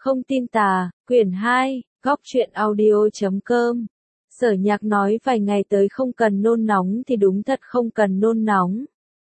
Không tin tà, quyển 2, góc truyện audio.com. Sở Nhạc nói vài ngày tới không cần nôn nóng thì đúng thật không cần nôn nóng.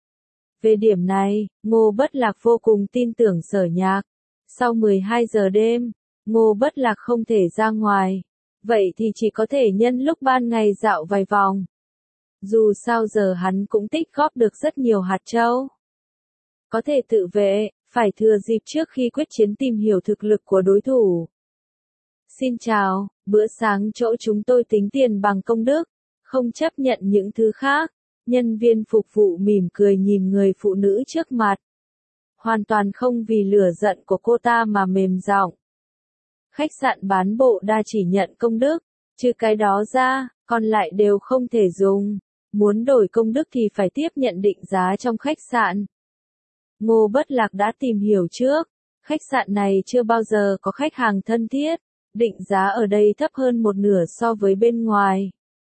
Về điểm này, Ngô Bất Lạc vô cùng tin tưởng Sở Nhạc. Sau 12 giờ đêm, Ngô Bất Lạc không thể ra ngoài. Vậy thì chỉ có thể nhân lúc ban ngày dạo vài vòng. Dù sao giờ hắn cũng tích góp được rất nhiều hạt châu. Có thể tự vệ, phải thừa dịp trước khi quyết chiến tìm hiểu thực lực của đối thủ. Xin chào, bữa sáng chỗ chúng tôi tính tiền bằng công đức, không chấp nhận những thứ khác. Nhân viên phục vụ mỉm cười nhìn người phụ nữ trước mặt. Hoàn toàn không vì lửa giận của cô ta mà mềm giọng. Khách sạn bán bộ đa chỉ nhận công đức, trừ cái đó ra, còn lại đều không thể dùng. Muốn đổi công đức thì phải tiếp nhận định giá trong khách sạn. Ngô Bất Lạc đã tìm hiểu trước, khách sạn này chưa bao giờ có khách hàng thân thiết, định giá ở đây thấp hơn một nửa so với bên ngoài.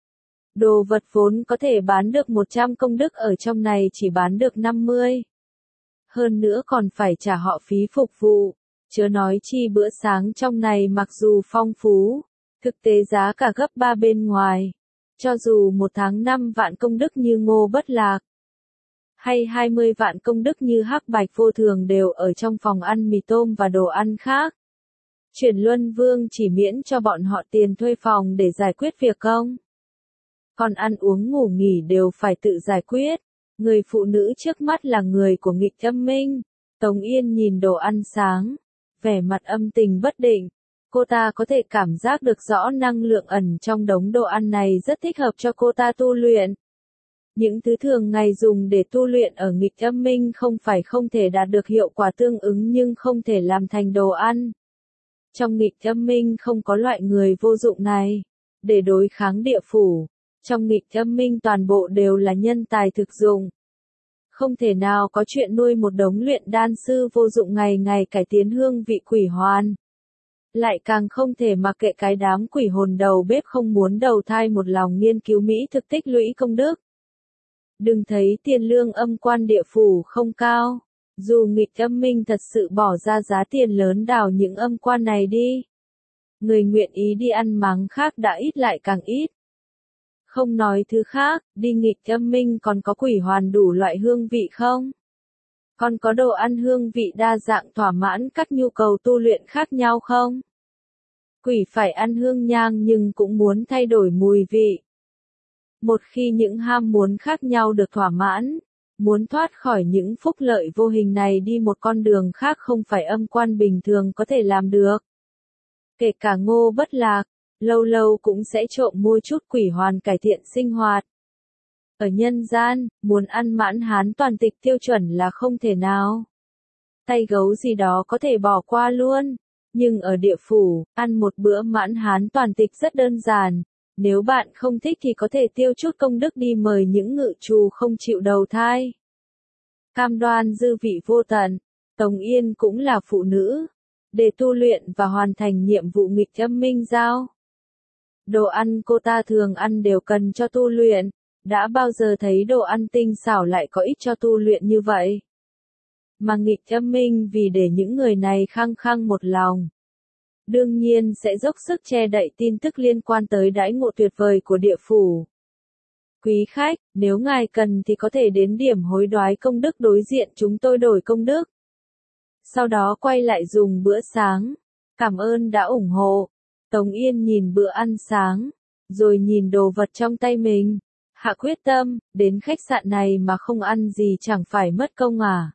Đồ vật vốn có thể bán được 100 công đức ở trong này chỉ bán được 50. Hơn nữa còn phải trả họ phí phục vụ, chớ nói chi bữa sáng trong này mặc dù phong phú, thực tế giá cả gấp 3 bên ngoài. Cho dù một tháng 5 vạn công đức như Ngô Bất Lạc, hay 20 vạn công đức như Hắc Bạch Vô Thường đều ở trong phòng ăn mì tôm và đồ ăn khác. Chuyển Luân Vương chỉ miễn cho bọn họ tiền thuê phòng để giải quyết việc công. Còn ăn uống ngủ nghỉ đều phải tự giải quyết. Người phụ nữ trước mắt là người của nghịch âm minh. Tống Yên nhìn đồ ăn sáng, vẻ mặt âm tình bất định. Cô ta có thể cảm giác được rõ năng lượng ẩn trong đống đồ ăn này rất thích hợp cho cô ta tu luyện. Những thứ thường ngày dùng để tu luyện ở nghịch âm minh không phải không thể đạt được hiệu quả tương ứng nhưng không thể làm thành đồ ăn. Trong nghịch âm minh không có loại người vô dụng này. Để đối kháng địa phủ, trong nghịch âm minh toàn bộ đều là nhân tài thực dụng. Không thể nào có chuyện nuôi một đống luyện đan sư vô dụng ngày ngày cải tiến hương vị quỷ hoàn. Lại càng không thể mặc kệ cái đám quỷ hồn đầu bếp không muốn đầu thai một lòng nghiên cứu mỹ thực tích lũy công đức. Đừng thấy tiền lương âm quan địa phủ không cao, dù nghịch âm minh thật sự bỏ ra giá tiền lớn đào những âm quan này đi. Người nguyện ý đi ăn máng khác đã ít lại càng ít. Không nói thứ khác, đi nghịch âm minh còn có quỷ hoàn đủ loại hương vị không? Còn có đồ ăn hương vị đa dạng thỏa mãn các nhu cầu tu luyện khác nhau không? Quỷ phải ăn hương nhang nhưng cũng muốn thay đổi mùi vị. Một khi những ham muốn khác nhau được thỏa mãn, muốn thoát khỏi những phúc lợi vô hình này đi một con đường khác không phải âm quan bình thường có thể làm được. Kể cả Ngô Bất Lạc, lâu lâu cũng sẽ trộm mua chút quỷ hoàn cải thiện sinh hoạt. Ở nhân gian, muốn ăn mãn hán toàn tịch tiêu chuẩn là không thể nào. Tay gấu gì đó có thể bỏ qua luôn. Nhưng ở địa phủ, ăn một bữa mãn hán toàn tịch rất đơn giản. Nếu bạn không thích thì có thể tiêu chút công đức đi mời những ngự trù không chịu đầu thai. Cam đoan dư vị vô tận. Tống Yên cũng là phụ nữ. Để tu luyện và hoàn thành nhiệm vụ nghịch âm minh giao. Đồ ăn cô ta thường ăn đều cần cho tu luyện. Đã bao giờ thấy đồ ăn tinh xảo lại có ích cho tu luyện như vậy? Mà nghịch âm minh vì để những người này khăng khăng một lòng. Đương nhiên sẽ dốc sức che đậy tin tức liên quan tới đãi ngộ tuyệt vời của địa phủ. Quý khách, nếu ngài cần thì có thể đến điểm hối đoái công đức đối diện chúng tôi đổi công đức. Sau đó quay lại dùng bữa sáng. Cảm ơn đã ủng hộ. Tống Yên nhìn bữa ăn sáng, rồi nhìn đồ vật trong tay mình. Hạ quyết tâm, đến khách sạn này mà không ăn gì chẳng phải mất công à.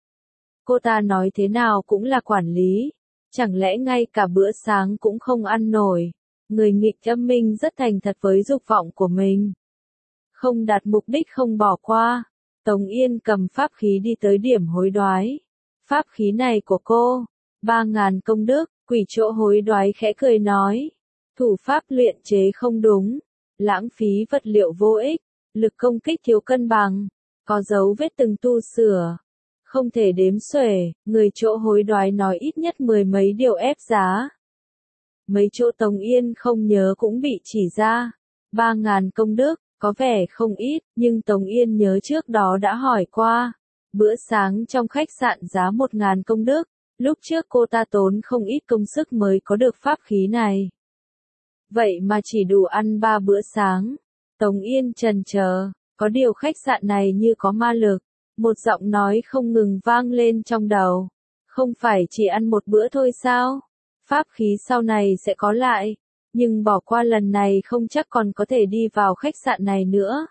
Cô ta nói thế nào cũng là quản lý. Chẳng lẽ ngay cả bữa sáng cũng không ăn nổi. Người nghịch âm minh rất thành thật với dục vọng của mình. Không đạt mục đích không bỏ qua. Tống Yên cầm pháp khí đi tới điểm hối đoái. Pháp khí này của cô, 3.000 công đức. Quỷ chỗ hối đoái khẽ cười nói. Thủ pháp luyện chế không đúng. Lãng phí vật liệu vô ích. Lực công kích thiếu cân bằng. Có dấu vết từng tu sửa. Không thể đếm xuể. Người chỗ hối đoái nói ít nhất 10 mấy điều ép giá. Mấy chỗ Tống Yên không nhớ cũng bị chỉ ra. 3.000 công đức, có vẻ không ít, nhưng Tống Yên nhớ trước đó đã hỏi qua. Bữa sáng trong khách sạn giá 1.000 công đức. Lúc trước cô ta tốn không ít công sức mới có được pháp khí này. Vậy mà chỉ đủ ăn 3 bữa sáng. Tống Yên chần chờ, có điều khách sạn này như có ma lực. Một giọng nói không ngừng vang lên trong đầu. Không phải chỉ ăn một bữa thôi sao? Pháp khí sau này sẽ có lại. Nhưng bỏ qua lần này không chắc còn có thể đi vào khách sạn này nữa.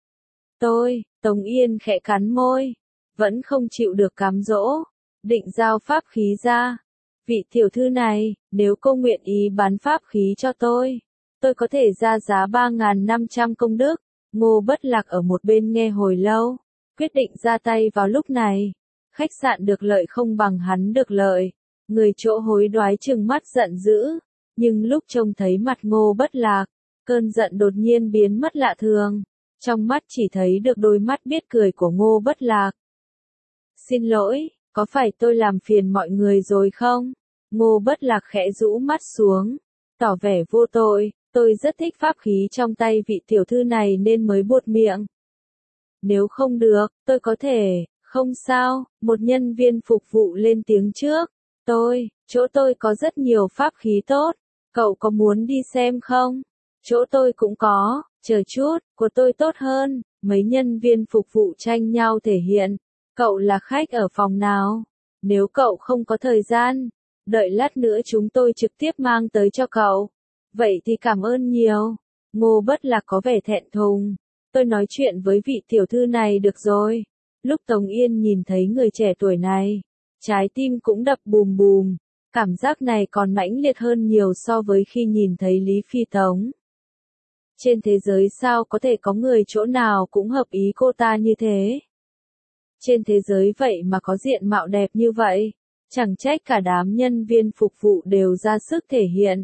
Tống Yên khẽ cắn môi. Vẫn không chịu được cám dỗ. Định giao pháp khí ra. Vị tiểu thư này, nếu cô nguyện ý bán pháp khí cho tôi có thể ra giá 3.500 công đức. Ngô Bất Lạc ở một bên nghe hồi lâu, quyết định ra tay vào lúc này. Khách sạn được lợi không bằng hắn được lợi. Người chỗ hối đoái trừng mắt giận dữ, nhưng lúc trông thấy mặt Ngô Bất Lạc, cơn giận đột nhiên biến mất lạ thường. Trong mắt chỉ thấy được đôi mắt biết cười của Ngô Bất Lạc. Xin lỗi, có phải tôi làm phiền mọi người rồi không? Ngô Bất Lạc khẽ rũ mắt xuống, tỏ vẻ vô tội, tôi rất thích pháp khí trong tay vị tiểu thư này nên mới buột miệng. Nếu không được, tôi có thể, không sao, một nhân viên phục vụ lên tiếng trước. Chỗ tôi có rất nhiều pháp khí tốt, cậu có muốn đi xem không? Chỗ tôi cũng có, chờ chút, của tôi tốt hơn. Mấy nhân viên phục vụ tranh nhau thể hiện. Cậu là khách ở phòng nào? Nếu cậu không có thời gian, đợi lát nữa chúng tôi trực tiếp mang tới cho cậu. Vậy thì cảm ơn nhiều. Ngô Bất Lạc có vẻ thẹn thùng. Tôi nói chuyện với vị tiểu thư này được rồi. Lúc Tống Yên nhìn thấy người trẻ tuổi này, trái tim cũng đập bùm bùm. Cảm giác này còn mãnh liệt hơn nhiều so với khi nhìn thấy Lý Phi Tống. Trên thế giới sao có thể có người chỗ nào cũng hợp ý cô ta như thế? Trên thế giới vậy mà có diện mạo đẹp như vậy, chẳng trách cả đám nhân viên phục vụ đều ra sức thể hiện.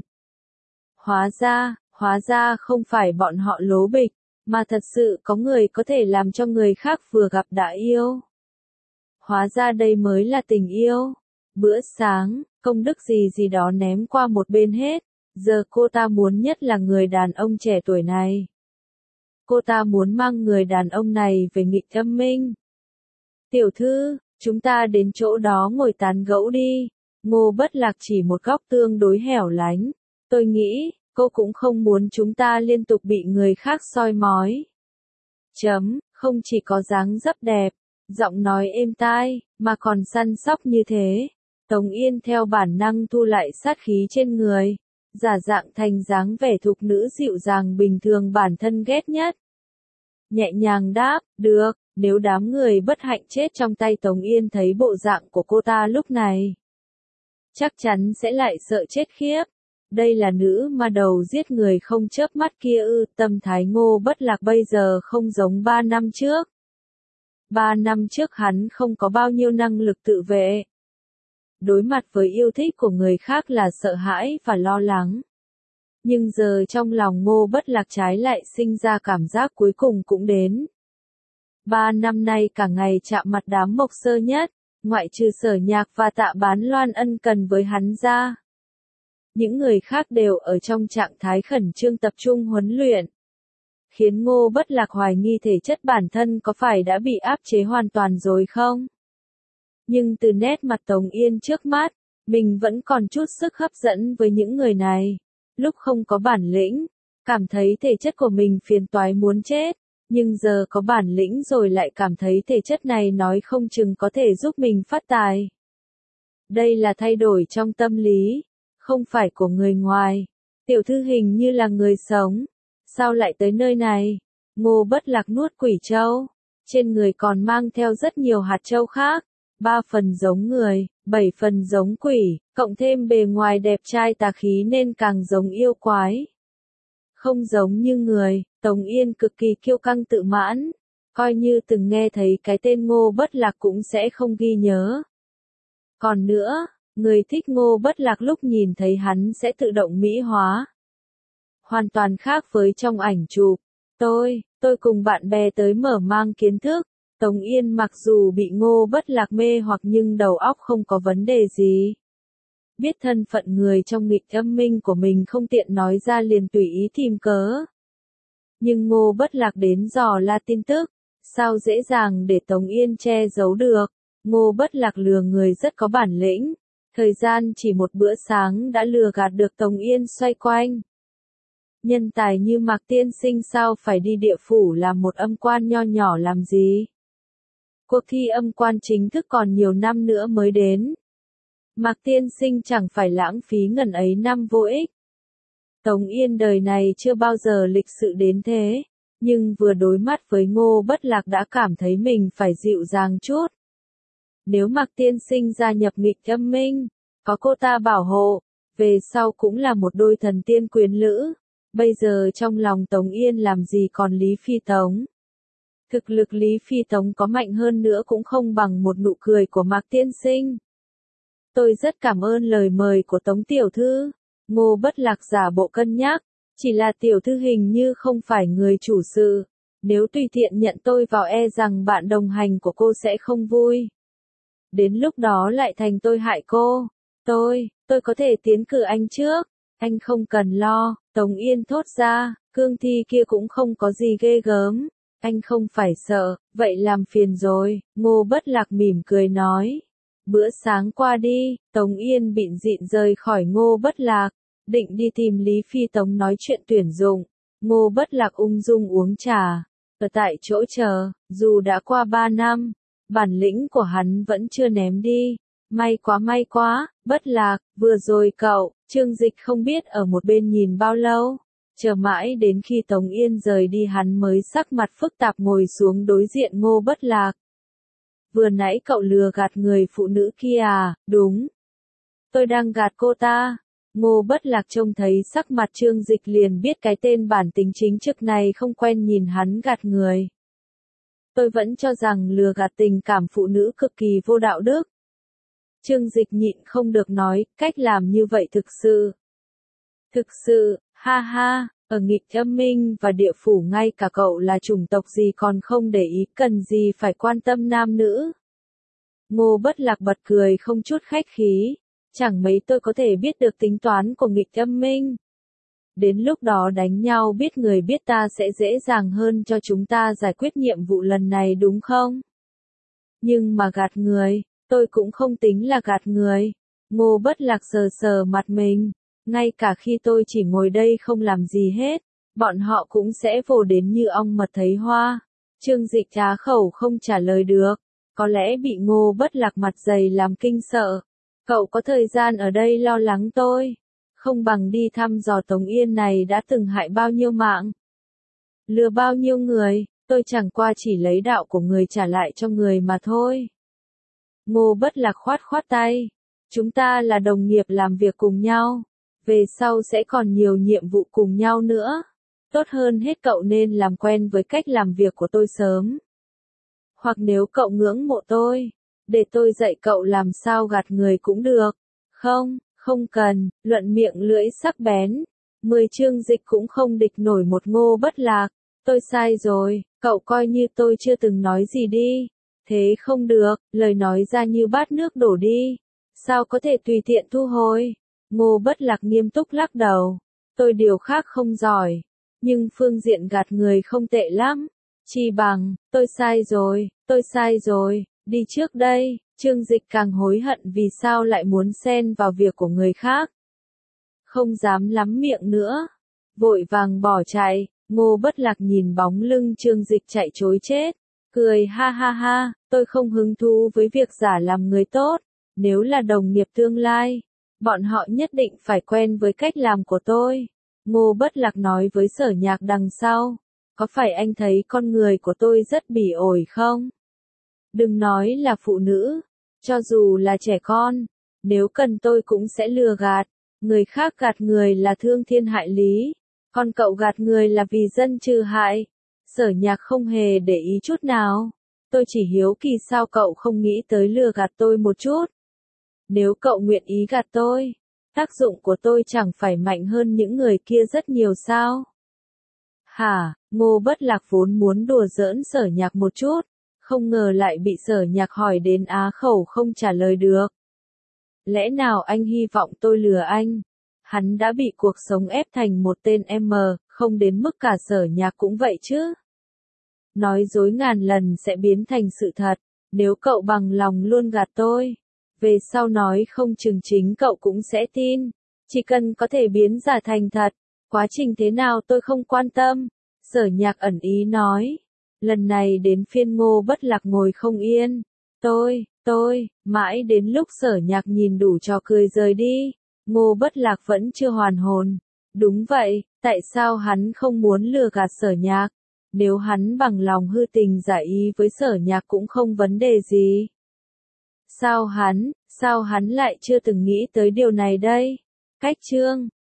Hóa ra không phải bọn họ lố bịch, mà thật sự có người có thể làm cho người khác vừa gặp đã yêu. Hóa ra đây mới là tình yêu. Bữa sáng, công đức gì đó ném qua một bên hết, giờ cô ta muốn nhất là người đàn ông trẻ tuổi này. Cô ta muốn mang người đàn ông này về Nghịch Âm Minh. Tiểu thư, chúng ta đến chỗ đó ngồi tán gẫu đi. Ngô Bất Lạc chỉ một góc tương đối hẻo lánh. Tôi nghĩ, cô cũng không muốn chúng ta liên tục bị người khác soi mói. Không chỉ có dáng dấp đẹp, giọng nói êm tai, mà còn săn sóc như thế. Tống Yên theo bản năng thu lại sát khí trên người, giả dạng thành dáng vẻ thục nữ dịu dàng bình thường bản thân ghét nhất. Nhẹ nhàng đáp, được, nếu đám người bất hạnh chết trong tay Tống Yên thấy bộ dạng của cô ta lúc này, chắc chắn sẽ lại sợ chết khiếp. Đây là nữ ma đầu giết người không chớp mắt kia ư? Tâm thái Ngô Bất Lạc bây giờ không giống 3 năm trước. 3 năm trước hắn không có bao nhiêu năng lực tự vệ. Đối mặt với yêu thích của người khác là sợ hãi và lo lắng. Nhưng giờ trong lòng Ngô Bất Lạc trái lại sinh ra cảm giác cuối cùng cũng đến. 3 năm nay cả ngày chạm mặt đám mộc sơ nhất, ngoại trừ Sở Nhạc và Tạ Bán Loan ân cần với hắn ra. Những người khác đều ở trong trạng thái khẩn trương tập trung huấn luyện. Khiến Ngô Bất Lạc hoài nghi thể chất bản thân có phải đã bị áp chế hoàn toàn rồi không? Nhưng từ nét mặt Tống Yên trước mắt, mình vẫn còn chút sức hấp dẫn với những người này. Lúc không có bản lĩnh, cảm thấy thể chất của mình phiền toái muốn chết. Nhưng giờ có bản lĩnh rồi lại cảm thấy thể chất này nói không chừng có thể giúp mình phát tài. Đây là thay đổi trong tâm lý, không phải của người ngoài. Tiểu thư hình như là người sống. Sao lại tới nơi này? Ngô Bất Lạc nuốt quỷ châu. Trên người còn mang theo rất nhiều hạt châu khác. 3 phần giống người, 7 phần giống quỷ, cộng thêm bề ngoài đẹp trai tà khí nên càng giống yêu quái. Không giống như người, Tống Yên cực kỳ kiêu căng tự mãn. Coi như từng nghe thấy cái tên Ngô Bất Lạc cũng sẽ không ghi nhớ. Còn nữa, người thích Ngô Bất Lạc lúc nhìn thấy hắn sẽ tự động mỹ hóa. Hoàn toàn khác với trong ảnh chụp. Tôi cùng bạn bè tới mở mang kiến thức. Tống Yên mặc dù bị Ngô Bất Lạc mê hoặc nhưng đầu óc không có vấn đề gì. Biết thân phận người trong Nghịch Âm Minh của mình không tiện nói ra liền tùy ý tìm cớ. Nhưng Ngô Bất Lạc đến dò la tin tức, sao dễ dàng để Tống Yên che giấu được. Ngô Bất Lạc lừa người rất có bản lĩnh, Thời gian chỉ một bữa sáng đã lừa gạt được Tống Yên xoay quanh. Nhân tài như Mạc Tiên Sinh sao phải đi địa phủ làm một âm quan nho nhỏ làm gì? Cuộc thi âm quan chính thức còn nhiều năm nữa mới đến. Mạc Tiên Sinh chẳng phải lãng phí ngần ấy năm vô ích. Tống Yên đời này chưa bao giờ lịch sự đến thế, nhưng vừa đối mắt với Ngô Bất Lạc đã cảm thấy mình phải dịu dàng chút. Nếu Mạc Tiên Sinh gia nhập nghịch âm minh, có cô ta bảo hộ, về sau cũng là một đôi thần tiên quyến lữ. Bây giờ trong lòng Tống Yên làm gì còn Lý Phi Tống. Thực lực Lý Phi Tống có mạnh hơn nữa cũng không bằng một nụ cười của Mạc Tiên Sinh. Tôi rất cảm ơn lời mời của Tống tiểu thư. Ngô Bất Lạc giả bộ cân nhắc, chỉ là tiểu thư hình như không phải người chủ sự. Nếu tùy tiện nhận tôi vào e rằng bạn đồng hành của cô sẽ không vui. Đến lúc đó lại thành tôi hại cô. Tôi có thể tiến cử anh trước. Anh không cần lo, Tống Yên thốt ra, cương thi kia cũng không có gì ghê gớm. Anh không phải sợ, vậy làm phiền rồi, Ngô Bất Lạc mỉm cười nói. Bữa sáng qua đi, Tống Yên bịn dịn rời khỏi Ngô Bất Lạc, định đi tìm Lý Phi Tống nói chuyện tuyển dụng. Ngô Bất Lạc ung dung uống trà, ở tại chỗ chờ, dù đã qua 3 năm, bản lĩnh của hắn vẫn chưa ném đi. May quá, Bất Lạc, vừa rồi cậu, Trương Dịch không biết ở một bên nhìn bao lâu. Chờ mãi đến khi Tống Yên rời đi hắn mới sắc mặt phức tạp ngồi xuống đối diện Ngô Bất Lạc. Vừa nãy cậu lừa gạt người phụ nữ kia à, đúng. Tôi đang gạt cô ta. Ngô Bất Lạc trông thấy sắc mặt Trương Dịch liền biết cái tên bản tính chính trực này không quen nhìn hắn gạt người. Tôi vẫn cho rằng lừa gạt tình cảm phụ nữ cực kỳ vô đạo đức. Trương Dịch nhịn không được nói, cách làm như vậy thực sự, ha ha, ở nghịch âm minh và địa phủ ngay cả cậu là chủng tộc gì còn không để ý, cần gì phải quan tâm nam nữ. Ngô Bất Lạc bật cười không chút khách khí, chẳng mấy tôi có thể biết được tính toán của nghịch âm minh. Đến lúc đó đánh nhau biết người biết ta sẽ dễ dàng hơn cho chúng ta giải quyết nhiệm vụ lần này đúng không? Nhưng mà gạt người, tôi cũng không tính là gạt người. Ngô Bất Lạc sờ sờ mặt mình, ngay cả khi tôi chỉ ngồi đây không làm gì hết, bọn họ cũng sẽ vồ đến như ong mật thấy hoa. Trương Dịch á khẩu không trả lời được, có lẽ bị Ngô Bất Lạc mặt dày làm kinh sợ. Cậu có thời gian ở đây lo lắng tôi, không bằng đi thăm dò Tống Yên này đã từng hại bao nhiêu mạng, lừa bao nhiêu người, tôi chẳng qua chỉ lấy đạo của người trả lại cho người mà thôi. Ngô Bất Lạc khoát tay, chúng ta là đồng nghiệp làm việc cùng nhau, về sau sẽ còn nhiều nhiệm vụ cùng nhau nữa. Tốt hơn hết cậu nên làm quen với cách làm việc của tôi sớm. Hoặc nếu cậu ngưỡng mộ tôi, để tôi dạy cậu làm sao gạt người cũng được. Không cần, luận miệng lưỡi sắc bén. 10 Trương Dịch cũng không địch nổi một Ngô Bất Lạc. Tôi sai rồi, cậu coi như tôi chưa từng nói gì đi. Thế không được, lời nói ra như bát nước đổ đi. Sao có thể tùy tiện thu hồi? Ngô Bất Lạc nghiêm túc lắc đầu. Tôi điều khác không giỏi, nhưng phương diện gạt người không tệ lắm. Chi bằng, tôi sai rồi, đi trước đây. Trương Dịch càng hối hận vì sao lại muốn xen vào việc của người khác. Không dám lắm miệng nữa, vội vàng bỏ chạy. Ngô Bất Lạc nhìn bóng lưng Trương Dịch chạy trối chết, cười ha ha, tôi không hứng thú với việc giả làm người tốt. Nếu là đồng nghiệp tương lai, bọn họ nhất định phải quen với cách làm của tôi. Ngô Bất Lạc nói với Sở Nhạc đằng sau, có phải anh thấy con người của tôi rất bỉ ổi không? Đừng nói là phụ nữ, cho dù là trẻ con, nếu cần tôi cũng sẽ lừa gạt. Người khác gạt người là thương thiên hại lý, còn cậu gạt người là vì dân trừ hại. Sở Nhạc không hề để ý chút nào. Tôi chỉ hiếu kỳ sao cậu không nghĩ tới lừa gạt tôi một chút. Nếu cậu nguyện ý gạt tôi, tác dụng của tôi chẳng phải mạnh hơn những người kia rất nhiều sao? Hả, Ngô Bất Lạc vốn muốn đùa giỡn Sở Nhạc một chút, không ngờ lại bị Sở Nhạc hỏi đến á khẩu không trả lời được. Lẽ nào anh hy vọng tôi lừa anh? Hắn đã bị cuộc sống ép thành một tên M, không đến mức cả Sở Nhạc cũng vậy chứ. Nói dối ngàn lần sẽ biến thành sự thật, nếu cậu bằng lòng luôn gạt tôi, Về sau nói không chừng chính cậu cũng sẽ tin. Chỉ cần có thể biến giả thành thật. Quá trình thế nào tôi không quan tâm. Sở Nhạc ẩn ý nói. Lần này đến phiên Ngô Bất Lạc ngồi không yên. Mãi đến lúc Sở Nhạc nhìn đủ trò cười rời đi. Ngô Bất Lạc vẫn chưa hoàn hồn. Đúng vậy, tại sao hắn không muốn lừa gạt Sở Nhạc? Nếu hắn bằng lòng hư tình giả ý với Sở Nhạc cũng không vấn đề gì. Sao hắn lại chưa từng nghĩ tới điều này đây? Cách chương